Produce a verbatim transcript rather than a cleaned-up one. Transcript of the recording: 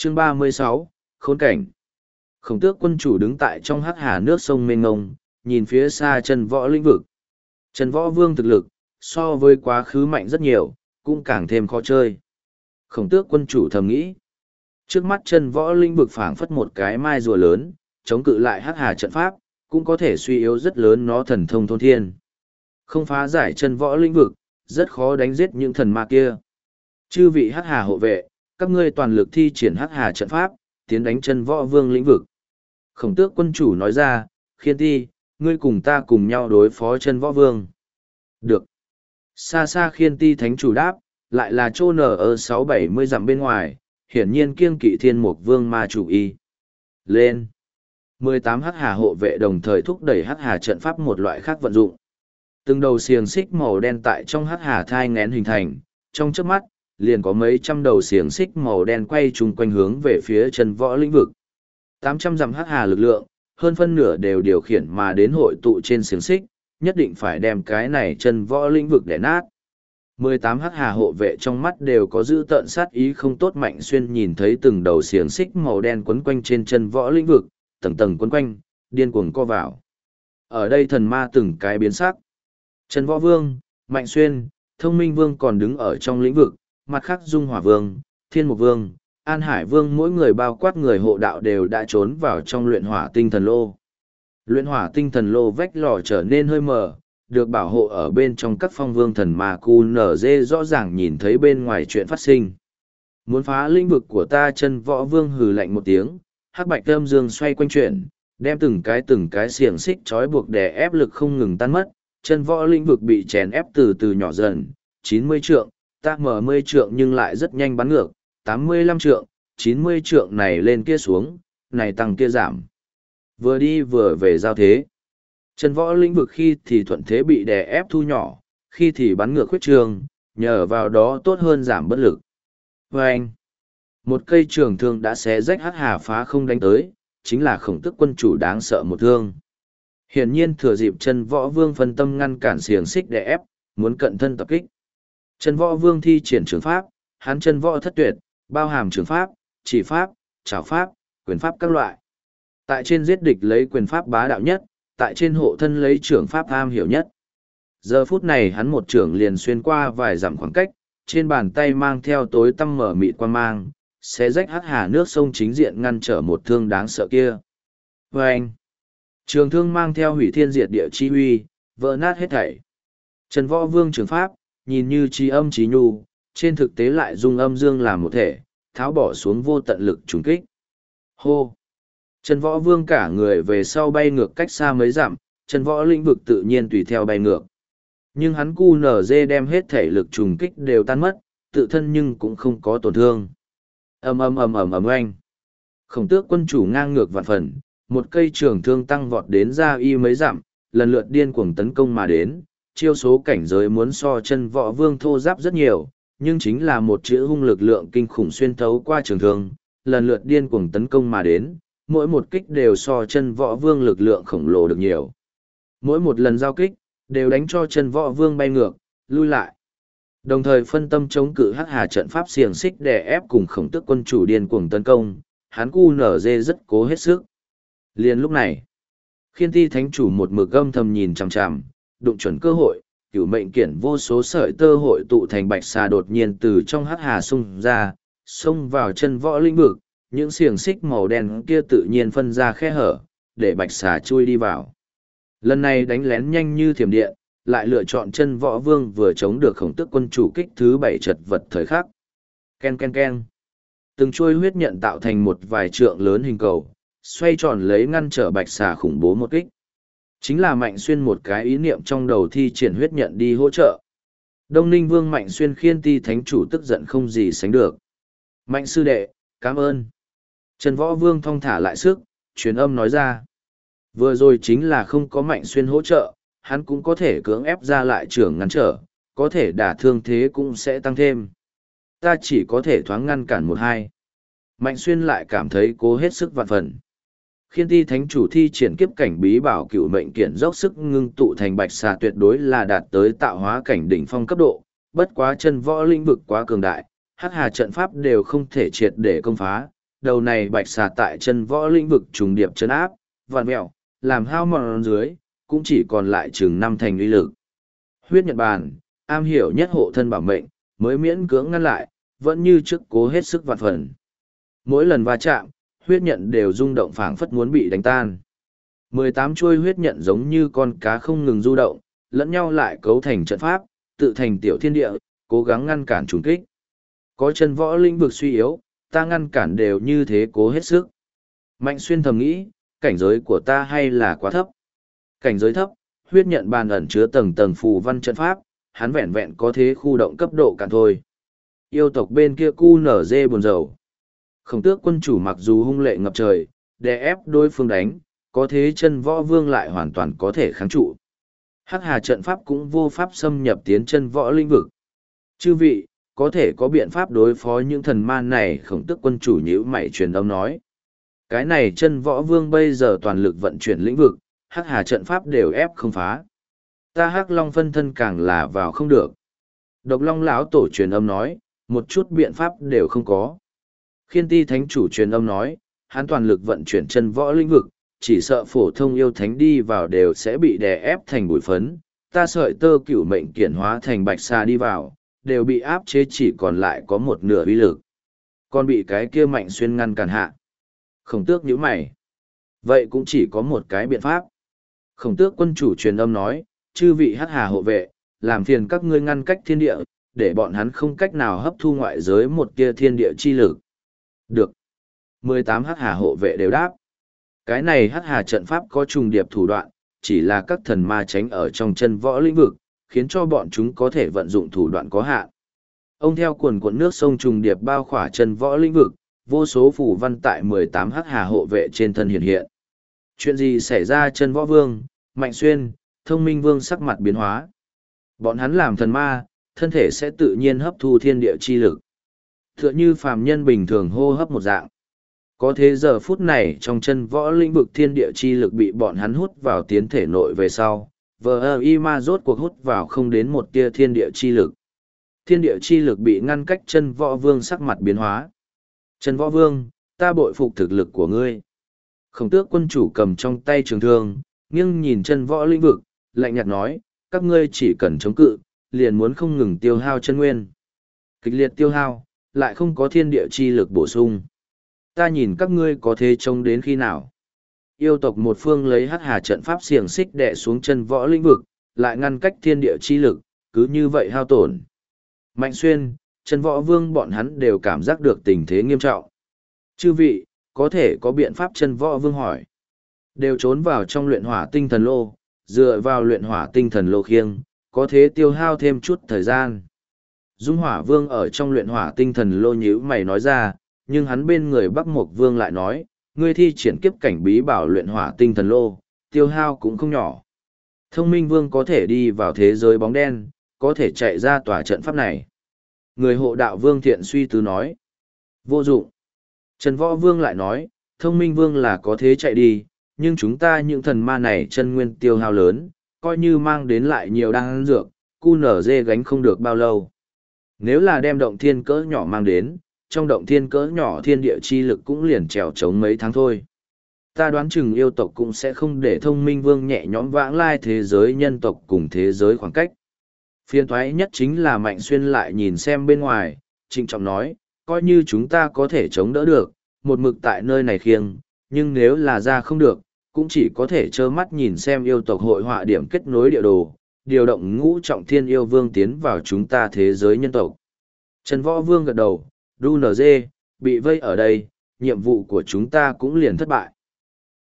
Chương ba mươi sáu, Khốn cảnh. Khổng tước quân chủ đứng tại trong hắc hà nước sông mênh ngông, nhìn phía xa chân võ lĩnh vực. Trần võ vương thực lực, so với quá khứ mạnh rất nhiều, cũng càng thêm khó chơi. Khổng tước quân chủ thầm nghĩ. Trước mắt chân võ lĩnh vực phảng phất một cái mai rùa lớn, chống cự lại hắc hà trận pháp, cũng có thể suy yếu rất lớn nó thần thông thôn thiên. Không phá giải chân võ lĩnh vực, rất khó đánh giết những thần ma kia. Chư vị hắc hà hộ vệ, các ngươi toàn lực thi triển hắc hà trận pháp, tiến đánh chân võ vương lĩnh vực. Khổng tước quân chủ nói ra, Khiên Ti, ngươi cùng ta cùng nhau đối phó chân võ vương. Được. Xa xa Khiên Ti thánh chủ đáp, lại là chô nở ở sáu bảy mươi dặm bên ngoài, hiển nhiên kiêng kỵ thiên mục vương ma chủ y. Lên. mười tám hắc hà hộ vệ đồng thời thúc đẩy hắc hà trận pháp một loại khác vận dụng. Từng đầu xiềng xích màu đen tại trong hắc hà thai ngén hình thành, trong chớp mắt, liền có mấy trăm đầu xiềng xích màu đen quay chung quanh hướng về phía chân võ lĩnh vực. tám trăm dặm hắc hà lực lượng, hơn phân nửa đều điều khiển mà đến hội tụ trên xiềng xích, nhất định phải đem cái này chân võ lĩnh vực để nát. mười tám hắc hà hộ vệ trong mắt đều có giữ tợn sát ý không tốt. Mạnh Xuyên nhìn thấy từng đầu xiềng xích màu đen quấn quanh trên chân võ lĩnh vực, tầng tầng quấn quanh, điên cuồng co vào. Ở đây thần ma từng cái biến sắc. Trần Võ Vương, Mạnh Xuyên, Thông Minh Vương còn đứng ở trong lĩnh vực, mặt khác Dung Hỏa Vương, Thiên Mục Vương, An Hải Vương mỗi người bao quát người hộ đạo đều đã trốn vào trong luyện hỏa tinh thần lô. Luyện hỏa tinh thần lô vách lò trở nên hơi mờ, được bảo hộ ở bên trong các phong vương thần ma cu nở dê rõ ràng nhìn thấy bên ngoài chuyện phát sinh. Muốn phá lĩnh vực của ta. Chân Võ Vương hừ lạnh một tiếng, hắc bạch âm dương xoay quanh chuyển, đem từng cái từng cái xiềng xích trói buộc đè ép lực không ngừng tan mất. Chân võ lĩnh vực bị chèn ép từ từ nhỏ dần, chín mươi trượng, ta mở mươi trượng nhưng lại rất nhanh bắn ngược, tám mươi lăm trượng, chín mươi trượng này lên kia xuống, này tăng kia giảm. Vừa đi vừa về giao thế. Chân võ lĩnh vực khi thì thuận thế bị đè ép thu nhỏ, khi thì bắn ngược khuyết trường, nhờ vào đó tốt hơn giảm bất lực. Và anh, một cây trường thương đã xé rách hắc hà phá không đánh tới, chính là khổng tức quân chủ đáng sợ một thương. Hiển nhiên thừa dịp chân võ vương phân tâm ngăn cản xiềng xích đè ép, muốn cận thân tập kích. Chân võ vương thi triển trường pháp, hắn chân võ thất tuyệt, bao hàm trường pháp, chỉ pháp, trảo pháp, quyền pháp các loại. Tại trên giết địch lấy quyền pháp bá đạo nhất, tại trên hộ thân lấy trường pháp am hiểu nhất. Giờ phút này hắn một trường liền xuyên qua vài dặm khoảng cách, trên bàn tay mang theo tối tăm mở mịt quan mang, xé rách hắc hà nước sông chính diện ngăn trở một thương đáng sợ kia. Và anh, trường thương mang theo hủy thiên diệt địa chi huy, vỡ nát hết thảy. Trần Võ Vương trường pháp, nhìn như chi âm chi nhu, trên thực tế lại dung âm dương làm một thể, tháo bỏ xuống vô tận lực trùng kích. Hô! Trần Võ Vương cả người về sau bay ngược cách xa mấy dặm, Trần Võ lĩnh vực tự nhiên tùy theo bay ngược. Nhưng hắn cu nở dê đem hết thể lực trùng kích đều tan mất, tự thân nhưng cũng không có tổn thương. Ầm ầm ầm ầm ầm oanh. Khổng tước quân chủ ngang ngược vạn phần, một cây trường thương tăng vọt đến ra y mấy dặm, lần lượt điên cuồng tấn công mà đến, chiêu số cảnh giới muốn so chân võ vương thô giáp rất nhiều, nhưng chính là một chữ hung lực lượng kinh khủng xuyên thấu qua trường thương, lần lượt điên cuồng tấn công mà đến, mỗi một kích đều so chân võ vương lực lượng khổng lồ được nhiều. Mỗi một lần giao kích, đều đánh cho chân võ vương bay ngược, lui lại. Đồng thời phân tâm chống cự hắc hà trận pháp xiềng xích đè ép cùng khổng tước quân chủ điên cuồng tấn công, hắn cu nở dê rất cố hết sức. Liền lúc này, Khiên Ti thánh chủ một mực âm thầm nhìn chằm chằm, đụng chuẩn cơ hội, cửu mệnh kiển vô số sợi tơ hội tụ thành bạch xà đột nhiên từ trong hắc hà xung ra, xông vào chân võ lĩnh vực, những xiềng xích màu đen kia tự nhiên phân ra khe hở, để bạch xà chui đi vào. Lần này đánh lén nhanh như thiểm điện, lại lựa chọn chân võ vương vừa chống được khổng tước quân chủ kích thứ bảy chật vật thời khắc. Ken ken ken. Từng chuôi huyết nhận tạo thành một vài trượng lớn hình cầu, xoay tròn lấy ngăn trở bạch xà khủng bố một kích. Chính là Mạnh Xuyên một cái ý niệm trong đầu thi triển huyết nhận đi hỗ trợ. Đông Ninh Vương Mạnh Xuyên Khiên Ti thánh chủ tức giận không gì sánh được. Mạnh sư đệ, cảm ơn. Trần Võ Vương thong thả lại sức, truyền âm nói ra. Vừa rồi chính là không có Mạnh Xuyên hỗ trợ, hắn cũng có thể cưỡng ép ra lại trưởng ngăn trở, có thể đả thương thế cũng sẽ tăng thêm. Ta chỉ có thể thoáng ngăn cản một hai. Mạnh Xuyên lại cảm thấy cố hết sức vạn phần. Khiên Ti thánh chủ thi triển kiếp cảnh bí bảo cửu mệnh kiện dốc sức ngưng tụ thành bạch xà tuyệt đối là đạt tới tạo hóa cảnh đỉnh phong cấp độ, bất quá chân võ lĩnh vực quá cường đại, hắc hà trận pháp đều không thể triệt để công phá, đầu này bạch xà tại chân võ lĩnh vực trùng điệp chấn áp, vạn mẹo, làm hao mòn dưới, cũng chỉ còn lại chừng năm thành uy lực. Huyết Nhật Bàn, am hiểu nhất hộ thân bảo mệnh, mới miễn cưỡng ngăn lại, vẫn như trước cố hết sức vạn phần. Mỗi lần va chạm, huyết nhận đều rung động phảng phất muốn bị đánh tan. mười tám chuôi huyết nhận giống như con cá không ngừng du động, lẫn nhau lại cấu thành trận pháp, tự thành tiểu thiên địa, cố gắng ngăn cản trùng kích. Có chân võ lĩnh vực suy yếu, ta ngăn cản đều như thế cố hết sức. Mạnh Xuyên thầm nghĩ, cảnh giới của ta hay là quá thấp. Cảnh giới thấp, huyết nhận bàn ẩn chứa tầng tầng phù văn trận pháp, hắn vẹn vẹn có thế khu động cấp độ cạn thôi. Yêu tộc bên kia cu nở dê buồn rầu. Khổng tước quân chủ mặc dù hung lệ ngập trời, đè ép đối phương đánh, có thế chân võ vương lại hoàn toàn có thể kháng trụ. Hắc hà trận pháp cũng vô pháp xâm nhập tiến chân võ lĩnh vực. Chư vị, có thể có biện pháp đối phó những thần ma này, khổng tước quân chủ nhíu mày truyền âm nói. Cái này chân võ vương bây giờ toàn lực vận chuyển lĩnh vực, hắc hà trận pháp đều ép không phá. Ta hắc long phân thân càng là vào không được. Độc long lão tổ truyền âm nói, một chút biện pháp đều không có. Khiên ti thánh chủ truyền âm nói, hắn toàn lực vận chuyển chân võ lĩnh vực, chỉ sợ phổ thông yêu thánh đi vào đều sẽ bị đè ép thành bụi phấn. Ta sợi tơ cửu mệnh kiển hóa thành bạch sa đi vào, đều bị áp chế chỉ còn lại có một nửa uy lực. Còn bị cái kia Mạnh Xuyên ngăn cản hạ. Khổng tước nhíu mày. Vậy cũng chỉ có một cái biện pháp. Khổng tước quân chủ truyền âm nói, chư vị hắc hà hộ vệ, làm phiền các ngươi ngăn cách thiên địa, để bọn hắn không cách nào hấp thu ngoại giới một tia thiên địa chi lực. Được. mười tám hắc hà hộ vệ đều đáp. Cái này hắc hà trận pháp có trùng điệp thủ đoạn, chỉ là các thần ma tránh ở trong chân võ lĩnh vực, khiến cho bọn chúng có thể vận dụng thủ đoạn có hạn. Ông theo cuồn cuộn nước sông trùng điệp bao khỏa chân võ lĩnh vực, vô số phù văn tại mười tám hắc hà hộ vệ trên thân hiện hiện. Chuyện gì xảy ra? Chân võ vương, Mạnh Xuyên, Thông Minh vương sắc mặt biến hóa. Bọn hắn làm thần ma, thân thể sẽ tự nhiên hấp thu thiên địa chi lực. Tựa như phàm nhân bình thường hô hấp một dạng. Có thế giờ phút này trong chân võ lĩnh vực thiên địa chi lực bị bọn hắn hút vào tiến thể nội về sau, vờ y ma rốt cuộc hút vào không đến một tia thiên địa chi lực. Thiên địa chi lực bị ngăn cách, chân võ vương sắc mặt biến hóa. Chân võ vương, ta bội phục thực lực của ngươi. Khổng tước quân chủ cầm trong tay trường thương, nghiêng nhìn chân võ lĩnh vực, lạnh nhạt nói, các ngươi chỉ cần chống cự, liền muốn không ngừng tiêu hao chân nguyên. Kịch liệt tiêu hao, lại không có thiên địa chi lực bổ sung. Ta nhìn các ngươi có thể chống đến khi nào. Yêu tộc một phương lấy hắc hà trận pháp xiềng xích đè xuống chân võ lĩnh vực, lại ngăn cách thiên địa chi lực, cứ như vậy hao tổn. Mạnh Xuyên, chân võ vương bọn hắn đều cảm giác được tình thế nghiêm trọng. Chư vị, có thể có biện pháp? Chân võ vương hỏi. Đều trốn vào trong luyện hỏa tinh thần lô, dựa vào luyện hỏa tinh thần lô khiêng, có thế tiêu hao thêm chút thời gian. Dung hỏa vương ở trong luyện hỏa tinh thần lô nhíu mày nói ra, nhưng hắn bên người Bắc Mộc vương lại nói, ngươi thi triển kiếp cảnh bí bảo luyện hỏa tinh thần lô, tiêu hao cũng không nhỏ. Thông Minh vương có thể đi vào thế giới bóng đen, có thể chạy ra tòa trận pháp này. Người hộ đạo vương thiện suy tư nói, vô dụng. Trần võ vương lại nói, Thông Minh vương là có thế chạy đi, nhưng chúng ta những thần ma này chân nguyên tiêu hao lớn, coi như mang đến lại nhiều đan dược, cu nở dê gánh không được bao lâu. Nếu là đem động thiên cỡ nhỏ mang đến, trong động thiên cỡ nhỏ thiên địa chi lực cũng liền trèo trống mấy tháng thôi. Ta đoán chừng yêu tộc cũng sẽ không để Thông Minh vương nhẹ nhõm vãng lai thế giới nhân tộc cùng thế giới khoảng cách. Phiên thoái nhất chính là Mạnh Xuyên lại nhìn xem bên ngoài, trịnh trọng nói, coi như chúng ta có thể chống đỡ được, một mực tại nơi này khiêng, nhưng nếu là ra không được, cũng chỉ có thể trơ mắt nhìn xem yêu tộc hội họa điểm kết nối địa đồ, điều động ngũ trọng thiên yêu vương tiến vào chúng ta thế giới nhân tộc. Trần Võ Vương gật đầu, đu nờ dê, bị vây ở đây, nhiệm vụ của chúng ta cũng liền thất bại.